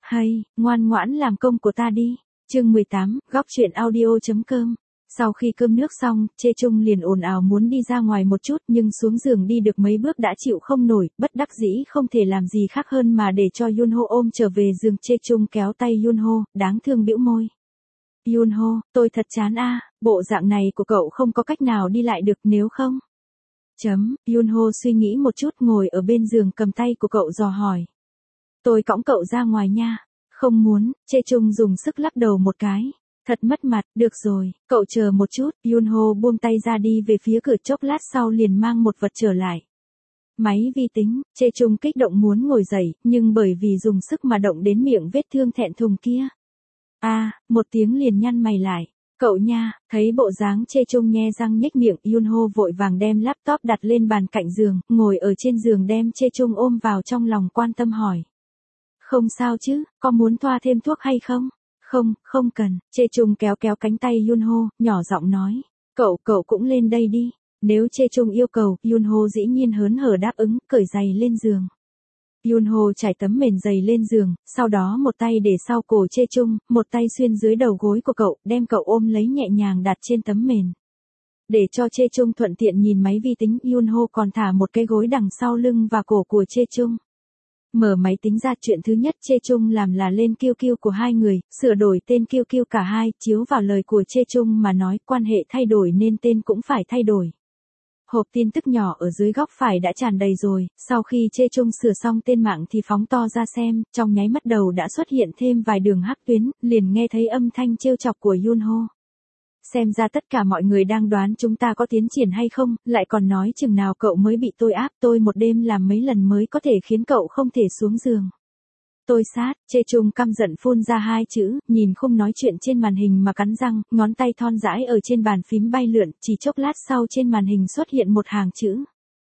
Hay, ngoan ngoãn làm công của ta đi. Chương 18, góc chuyện audio.com. Sau khi cơm nước xong, Chê Trung liền ồn ào muốn đi ra ngoài một chút nhưng xuống giường đi được mấy bước đã chịu không nổi, bất đắc dĩ không thể làm gì khác hơn mà để cho Yunho ôm trở về giường. Chê Trung kéo tay Yunho, đáng thương bĩu môi. Yunho, tôi thật chán a, bộ dạng này của cậu không có cách nào đi lại được nếu không. Yunho suy nghĩ một chút ngồi ở bên giường cầm tay của cậu dò hỏi. Tôi cõng cậu ra ngoài nha. Không muốn, Chê Trung dùng sức lắc đầu một cái. Thật mất mặt, được rồi, cậu chờ một chút. Yunho buông tay ra đi về phía cửa, chốc lát sau liền mang một vật trở lại. Máy vi tính. Chê Trung kích động muốn ngồi dậy, nhưng bởi vì dùng sức mà động đến miệng vết thương thẹn thùng kia. Một tiếng liền nhăn mày lại. Cậu nha. Thấy bộ dáng Chê Trung nhe răng nhếch miệng, Yunho vội vàng đem laptop đặt lên bàn cạnh giường, ngồi ở trên giường đem Chê Trung ôm vào trong lòng quan tâm hỏi. Không sao chứ, có muốn thoa thêm thuốc hay không? Không cần. Chê Trung kéo cánh tay Yunho, nhỏ giọng nói. Cậu cũng lên đây đi. Nếu Chê Trung yêu cầu, Yunho dĩ nhiên hớn hở đáp ứng, cởi giày lên giường. Yunho trải tấm mền dày lên giường, sau đó một tay để sau cổ Chê Trung, một tay xuyên dưới đầu gối của cậu, đem cậu ôm lấy nhẹ nhàng đặt trên tấm mền. Để cho Chê Trung thuận tiện nhìn máy vi tính, Yunho còn thả một cái gối đằng sau lưng và cổ của Chê Trung. Mở máy tính ra, chuyện thứ nhất Chê Trung làm là lên QQ của hai người, sửa đổi tên QQ cả hai, chiếu vào lời của Chê Trung mà nói, quan hệ thay đổi nên tên cũng phải thay đổi. Hộp tin tức nhỏ ở dưới góc phải đã tràn đầy rồi, sau khi Chê Trung sửa xong tên mạng thì phóng to ra xem, trong nháy mắt đầu đã xuất hiện thêm vài đường hắc tuyến, liền nghe thấy âm thanh trêu chọc của Yunho. Xem ra tất cả mọi người đang đoán chúng ta có tiến triển hay không, lại còn nói chừng nào cậu mới bị tôi áp, tôi một đêm làm mấy lần mới có thể khiến cậu không thể xuống giường. Tôi sát. Chê Trung căm giận phun ra hai chữ, nhìn không nói chuyện trên màn hình mà cắn răng, ngón tay thon dãi ở trên bàn phím bay lượn, chỉ chốc lát sau trên màn hình xuất hiện một hàng chữ.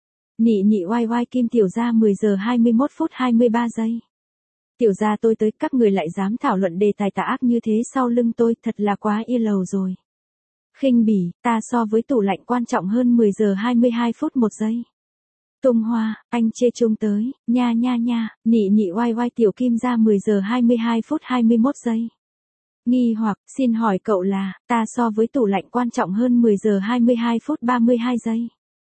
Nị nị oai oai Kim Tiểu Gia 10 giờ 21 phút 23 giây. Tiểu Gia tôi tới, các người lại dám thảo luận đề tài tà ác như thế sau lưng tôi, thật là quá yêu lầu rồi. Khinh bỉ, ta so với tủ lạnh quan trọng hơn 10 giờ 22 phút 1 giây. Tung hoa, anh Chê Trung tới, nha, nị nị oai oai Tiểu Kim ra 10 giờ 22 phút 21 giây. Nghi hoặc, xin hỏi cậu là, ta so với tủ lạnh quan trọng hơn 10 giờ 22 phút 32 giây.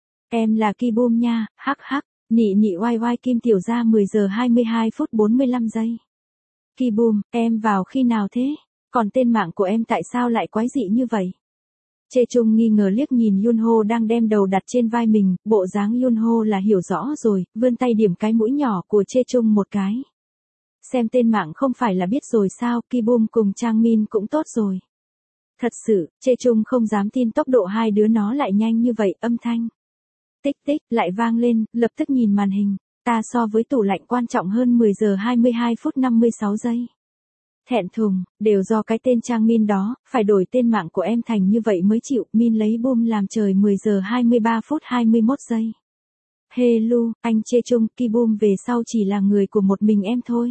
Em là Ki Boom nha, hắc, nị nị oai oai Kim Tiểu ra 10 giờ 22 phút 45 giây. Ki Boom, em vào khi nào thế? Còn tên mạng của em tại sao lại quái dị như vậy? Chê Trung nghi ngờ liếc nhìn Yunho đang đem đầu đặt trên vai mình, bộ dáng Yunho là hiểu rõ rồi, vươn tay điểm cái mũi nhỏ của Chê Trung một cái. Xem tên mạng không phải là biết rồi sao, Ki Boom cùng Trang Min cũng tốt rồi. Thật sự, Chê Trung không dám tin tốc độ hai đứa nó lại nhanh như vậy, âm thanh. Tích tích, lại vang lên, lập tức nhìn màn hình, ta so với tủ lạnh quan trọng hơn 10 giờ 22 phút 56 giây. Thẹn thùng, đều do cái tên Trang Min đó, phải đổi tên mạng của em thành như vậy mới chịu. Min lấy Boom làm trời 10 giờ 23 phút 21 giây. Hello, anh Chê Trung, Ki Boom về sau chỉ là người của một mình em thôi.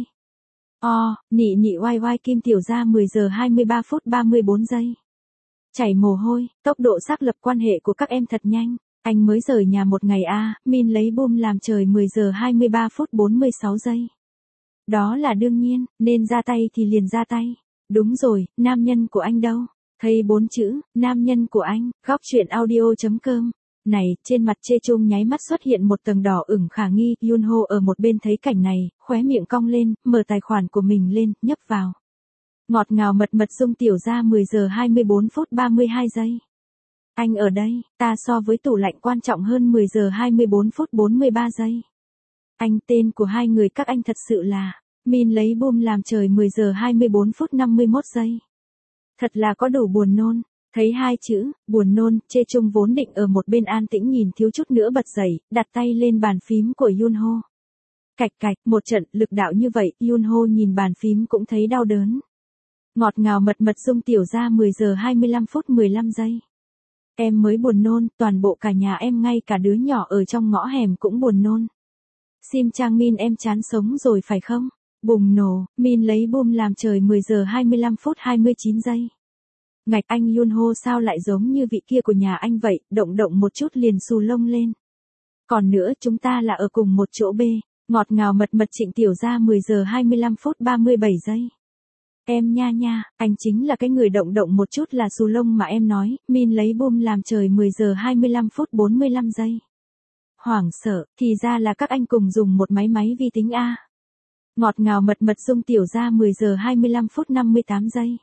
Nị nị oai oai Kim Tiểu ra 10 giờ 23 phút 34 giây. Chảy mồ hôi, tốc độ xác lập quan hệ của các em thật nhanh. Anh mới rời nhà một ngày Min lấy Boom làm trời 10 giờ 23 phút 46 giây. Đó là đương nhiên, nên ra tay thì liền ra tay. Đúng rồi, nam nhân của anh đâu? Thấy 4 chữ, nam nhân của anh, góc chuyện audio.com. Này, trên mặt Chê Trung nháy mắt xuất hiện một tầng đỏ ửng khả nghi, Yunho ở một bên thấy cảnh này, khóe miệng cong lên, mở tài khoản của mình lên, nhấp vào. Ngọt ngào mật Dung Tiểu ra 10 giờ 24 phút 32 giây. Anh ở đây, ta so với tủ lạnh quan trọng hơn 10 giờ 24 phút 43 giây. Anh, tên của hai người các anh thật sự là, Min lấy Boom làm trời 10 giờ 24 phút 51 giây. Thật là có đủ buồn nôn. Thấy hai chữ, buồn nôn, Chê Trung vốn định ở một bên an tĩnh nhìn thiếu chút nữa bật dậy, đặt tay lên bàn phím của Yunho. Cạch, một trận lực đạo như vậy, Yunho nhìn bàn phím cũng thấy đau đớn. Ngọt ngào mật Dung Tiểu ra 10 giờ 25 phút 15 giây. Em mới buồn nôn, toàn bộ cả nhà em ngay cả đứa nhỏ ở trong ngõ hẻm cũng buồn nôn. Sim Trang Min em chán sống rồi phải không? Bùng nổ, Min lấy Boom làm trời 10 giờ 25 phút 29 giây. Ngạch, anh Yunho sao lại giống như vị kia của nhà anh vậy, động một chút liền xù lông lên. Còn nữa, chúng ta là ở cùng một chỗ B. Ngọt ngào mật mật Trịnh Tiểu Gia 10 giờ 25 phút 37 giây. Em nha nha, anh chính là cái người động động một chút là xù lông mà em nói, min lấy bum làm trời 10 giờ 25 phút 45 giây. Hoảng sợ, thì ra là các anh cùng dùng một máy vi tính A. Ngọt ngào mật mật Dung Tiểu Gia 10 giờ 25 phút 58 giây.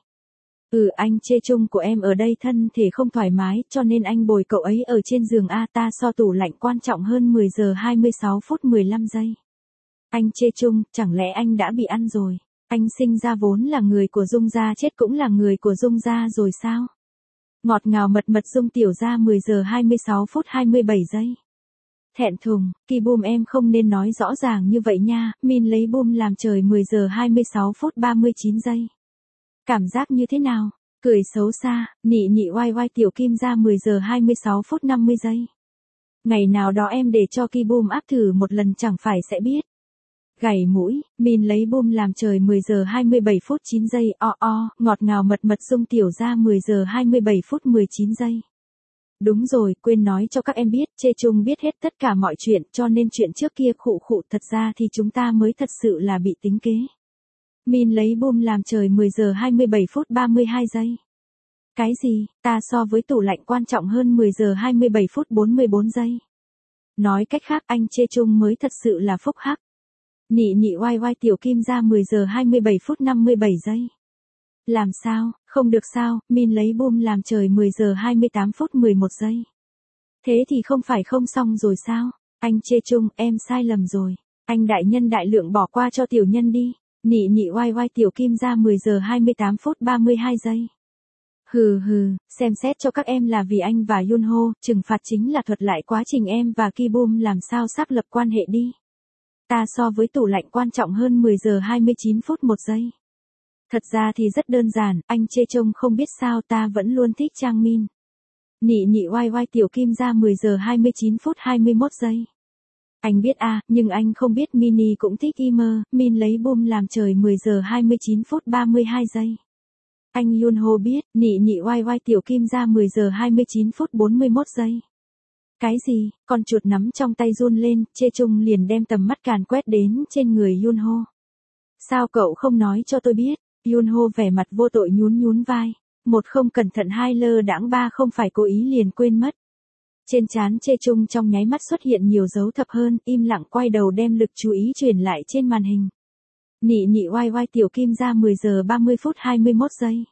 Anh chê chung của em ở đây thân thể không thoải mái cho nên anh bồi cậu ấy ở trên giường A ta so tủ lạnh quan trọng hơn 10 giờ 26 phút 15 giây. Anh chê chung, chẳng lẽ anh đã bị ăn rồi? Anh sinh ra vốn là người của Dung gia chết cũng là người của Dung gia rồi sao? Ngọt ngào mật mật Dung Tiểu Gia 10 giờ 26 phút 27 giây. Thẹn thùng, Ki Boom em không nên nói rõ ràng như vậy nha, min lấy bum làm trời 10 giờ 26 phút 39 giây. Cảm giác như thế nào? Cười xấu xa, nị nị oai oai Tiểu Kim Gia 10 giờ 26 phút 50 giây. Ngày nào đó em để cho Ki Boom áp thử một lần chẳng phải sẽ biết. Gảy mũi, min lấy bum làm trời 10 giờ 27 phút 9 giây, ngọt ngào mật mật Dung Tiểu Gia 10 giờ 27 phút 19 giây. Đúng rồi, quên nói cho các em biết, chê chung biết hết tất cả mọi chuyện, cho nên chuyện trước kia khụ khụ thật ra thì chúng ta mới thật sự là bị tính kế. Min lấy bum làm trời 10 giờ 27 phút 32 giây. Cái gì, ta so với tủ lạnh quan trọng hơn 10 giờ 27 phút 44 giây. Nói cách khác anh chê chung mới thật sự là phúc hắc. Nị nị oai oai Tiểu Kim Gia 10 giờ 27 phút 57 giây. Làm sao, không được sao, min lấy bum làm trời 10 giờ 28 phút 11 giây. Thế thì không phải không xong rồi sao? Anh chê chung, em sai lầm rồi. Anh đại nhân đại lượng bỏ qua cho tiểu nhân đi. Nị nị oai oai Tiểu Kim Gia 10 giờ 28 phút 32 giây. Hừ, xem xét cho các em là vì anh và Yunho, trừng phạt chính là thuật lại quá trình em và Ki Boom làm sao xác lập quan hệ đi. Ta so với tủ lạnh quan trọng hơn 10 giờ 29 phút 1 giây. Thật ra thì rất đơn giản, anh chê trông không biết sao ta vẫn luôn thích Trang Min. Nị nị oai oai Tiểu Kim Gia 10 giờ 29 phút 21 giây. Anh biết nhưng anh không biết Mini cũng thích Imer, min lấy bum làm trời 10 giờ 29 phút 32 giây. Anh Yunho biết, nị nị oai oai Tiểu Kim Gia 10 giờ 29 phút 41 giây. Cái gì, con chuột nắm trong tay run lên, chê chung liền đem tầm mắt càn quét đến trên người Yunho. Sao cậu không nói cho tôi biết? Yunho vẻ mặt vô tội nhún vai. Một không cẩn thận, hai lơ đãng, ba không phải cố ý liền quên mất. Trên trán chê chung trong nháy mắt xuất hiện nhiều dấu thập hơn, im lặng quay đầu đem lực chú ý chuyển lại trên màn hình. Nị nị oai oai Tiểu Kim Gia 10 giờ 30 phút 21 giây.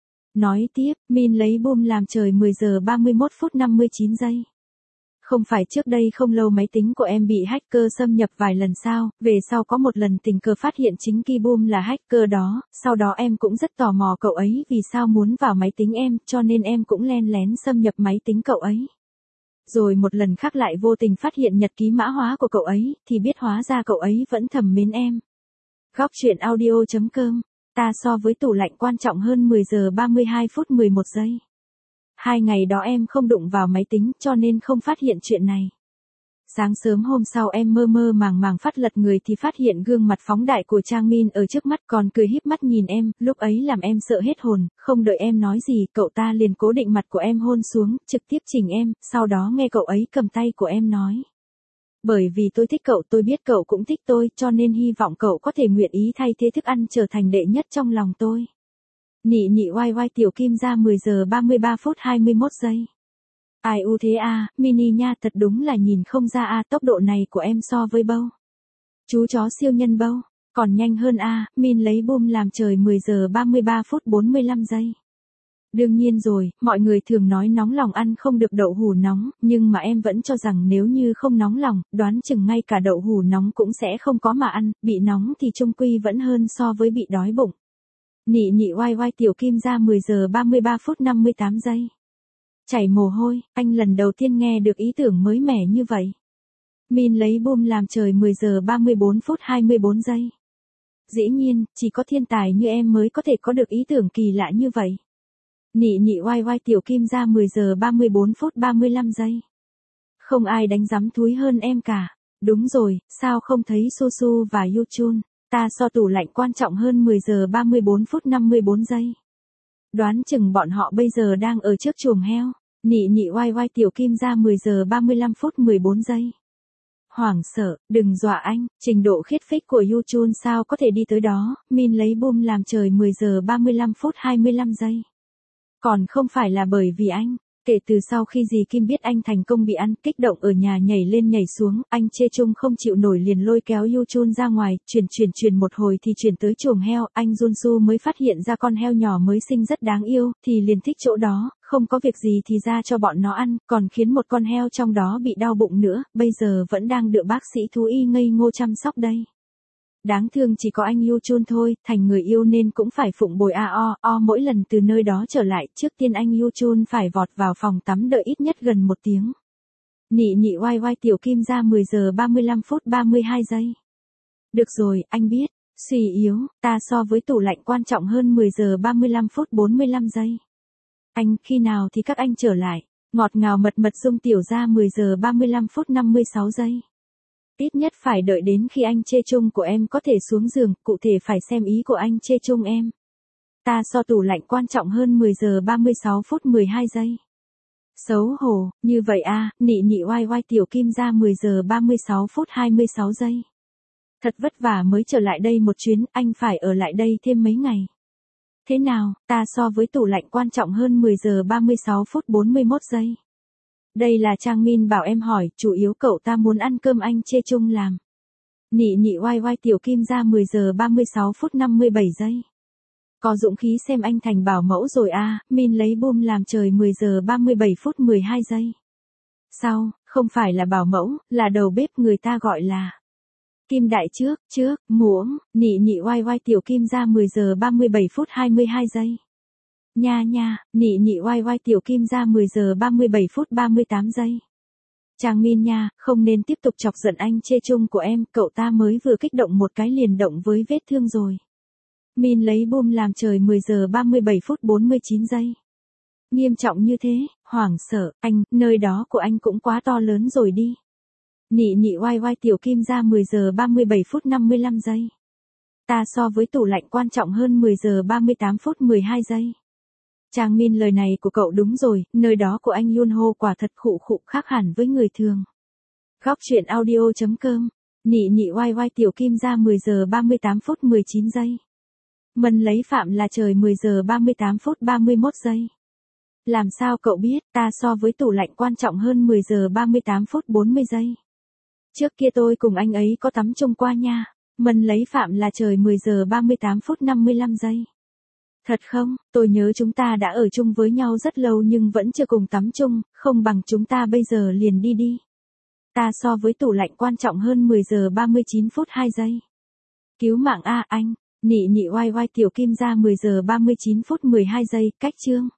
Nói tiếp, min lấy bum làm trời 10 giờ 31 phút 59 giây. Không phải trước đây không lâu máy tính của em bị hacker xâm nhập vài lần sao, về sau có một lần tình cờ phát hiện chính Ki Boom là hacker đó, sau đó em cũng rất tò mò cậu ấy vì sao muốn vào máy tính em, cho nên em cũng len lén xâm nhập máy tính cậu ấy. Rồi một lần khác lại vô tình phát hiện nhật ký mã hóa của cậu ấy, thì biết hóa ra cậu ấy vẫn thầm mến em. Góc truyện audio.com, ta so với tủ lạnh quan trọng hơn 10 giờ 32 phút 11 giây. 2 ngày đó em không đụng vào máy tính cho nên không phát hiện chuyện này. Sáng sớm hôm sau em mơ màng phát lật người thì phát hiện gương mặt phóng đại của Trang Min ở trước mắt, còn cười híp mắt nhìn em, lúc ấy làm em sợ hết hồn, không đợi em nói gì, cậu ta liền cố định mặt của em hôn xuống, trực tiếp chỉnh em, sau đó nghe cậu ấy cầm tay của em nói. Bởi vì tôi thích cậu, tôi biết cậu cũng thích tôi, cho nên hy vọng cậu có thể nguyện ý thay thế thức ăn trở thành đệ nhất trong lòng tôi. Nị nị oai oai Tiểu Kim Gia 10 giờ 33 phút 21 giây. Ai u thế Mini nha, thật đúng là nhìn không ra tốc độ này của em so với Bâu. Chú chó siêu nhân Bâu, còn nhanh hơn min lấy bum làm trời 10 giờ 33 phút 45 giây. Đương nhiên rồi, mọi người thường nói nóng lòng ăn không được đậu hũ nóng, nhưng mà em vẫn cho rằng nếu như không nóng lòng, đoán chừng ngay cả đậu hũ nóng cũng sẽ không có mà ăn, bị nóng thì chung quy vẫn hơn so với bị đói bụng. Nị nị oai oai Tiểu Kim Gia 10 giờ 33 phút 58 giây. Chảy mồ hôi, anh lần đầu tiên nghe được ý tưởng mới mẻ như vậy. Min lấy bum làm trời 10 giờ 34 phút 24 giây. Dĩ nhiên, chỉ có thiên tài như em mới có thể có được ý tưởng kỳ lạ như vậy. Nị nị oai oai Tiểu Kim Gia 10 giờ 34 phút 35 giây. Không ai đánh giám thúi hơn em cả. Đúng rồi, sao không thấy Su Su và Yu Chun? Ta so tủ lạnh quan trọng hơn 10 giờ 34 phút 54 giây. Đoán chừng bọn họ bây giờ đang ở trước chuồng heo. Nị nị oai oai Tiểu Kim Gia 10 giờ 35 phút 14 giây. hoảng sợ, đừng dọa anh, trình độ khiết phích của Yuchun sao có thể đi tới đó, Min lấy boom làm trời 10 giờ 35 phút 25 giây. Còn không phải là bởi vì anh. Kể từ sau khi dì Kim biết anh thành công bị ăn, kích động ở nhà nhảy lên nhảy xuống, anh Chê Chung không chịu nổi liền lôi kéo Yuchun ra ngoài, chuyển một hồi thì chuyển tới chuồng heo, anh Junsu mới phát hiện ra con heo nhỏ mới sinh rất đáng yêu, thì liền thích chỗ đó, không có việc gì thì ra cho bọn nó ăn, còn khiến một con heo trong đó bị đau bụng nữa, bây giờ vẫn đang được bác sĩ thú y ngây ngô chăm sóc đây. Đáng thương chỉ có anh Yuchun thôi, thành người yêu nên cũng phải phụng bồi mỗi lần từ nơi đó trở lại, trước tiên anh Yuchun phải vọt vào phòng tắm đợi ít nhất gần 1 tiếng. Nị nhị oai oai tiểu Kim ra 10 giờ 35 phút 32 giây. Được rồi, anh biết, suy yếu, ta so với tủ lạnh quan trọng hơn 10 giờ 35 phút 45 giây. Anh, khi nào thì các anh trở lại, ngọt ngào mật mật dung tiểu ra 10 giờ 35 phút 56 giây. Ít nhất phải đợi đến khi anh Chê Chung của em có thể xuống giường, cụ thể phải xem ý của anh Chê Chung em. Ta so tủ lạnh quan trọng hơn 10 giờ 36 phút 12 giây. Xấu hổ, như vậy à, nị nhị oai oai tiểu Kim ra 10 giờ 36 phút 26 giây. Thật vất vả mới trở lại đây một chuyến, anh phải ở lại đây thêm mấy ngày. Thế nào, ta so với tủ lạnh quan trọng hơn 10 giờ 36 phút 41 giây. Đây là Trang Min bảo em hỏi, chủ yếu cậu ta muốn ăn cơm anh Chê Chung làm. Nị nhị oai oai tiểu Kim ra 10 giờ 36 phút 57 giây. Có dũng khí xem anh thành bảo mẫu rồi à, Min lấy boom làm trời 10 giờ 37 phút 12 giây. Sau, không phải là bảo mẫu, là đầu bếp người ta gọi là Kim đại trước, muỗng, nị nhị oai oai tiểu Kim ra 10 giờ 37 phút 22 giây. Nha, nị nhị oai oai tiểu Kim ra 10 giờ 37 phút 38 giây. Trang Min nha, không nên tiếp tục chọc giận anh Chê Chung của em, cậu ta mới vừa kích động một cái liền động với vết thương rồi. Min lấy boom làm trời 10 giờ 37 phút 49 giây. Nghiêm trọng như thế, hoảng sợ, anh, nơi đó của anh cũng quá to lớn rồi đi. Nị nhị oai oai tiểu Kim ra 10 giờ 37 phút 55 giây. Ta so với tủ lạnh quan trọng hơn 10 giờ 38 phút 12 giây. Trang Min lời này của cậu đúng rồi, nơi đó của anh Yunho quả thật khụ khác hẳn với người thường. Góc truyện audio.com, nị nhị oai oai tiểu Kim ra 10 giờ 38 phút 19 giây. Mân lấy phạm là trời 10 giờ 38 phút 31 giây. Làm sao cậu biết, ta so với tủ lạnh quan trọng hơn 10 giờ 38 phút 40 giây. Trước kia tôi cùng anh ấy có tắm chung qua nha. Mân lấy phạm là trời 10 giờ 38 phút 55 giây. Thật không, tôi nhớ chúng ta đã ở chung với nhau rất lâu nhưng vẫn chưa cùng tắm chung, không bằng chúng ta bây giờ liền đi. Ta so với tủ lạnh quan trọng hơn 10 giờ 39 phút 2 giây. Cứu mạng a anh, nị nhị oai oai tiểu Kim ra 10 giờ 39 phút 12 giây, cách chương.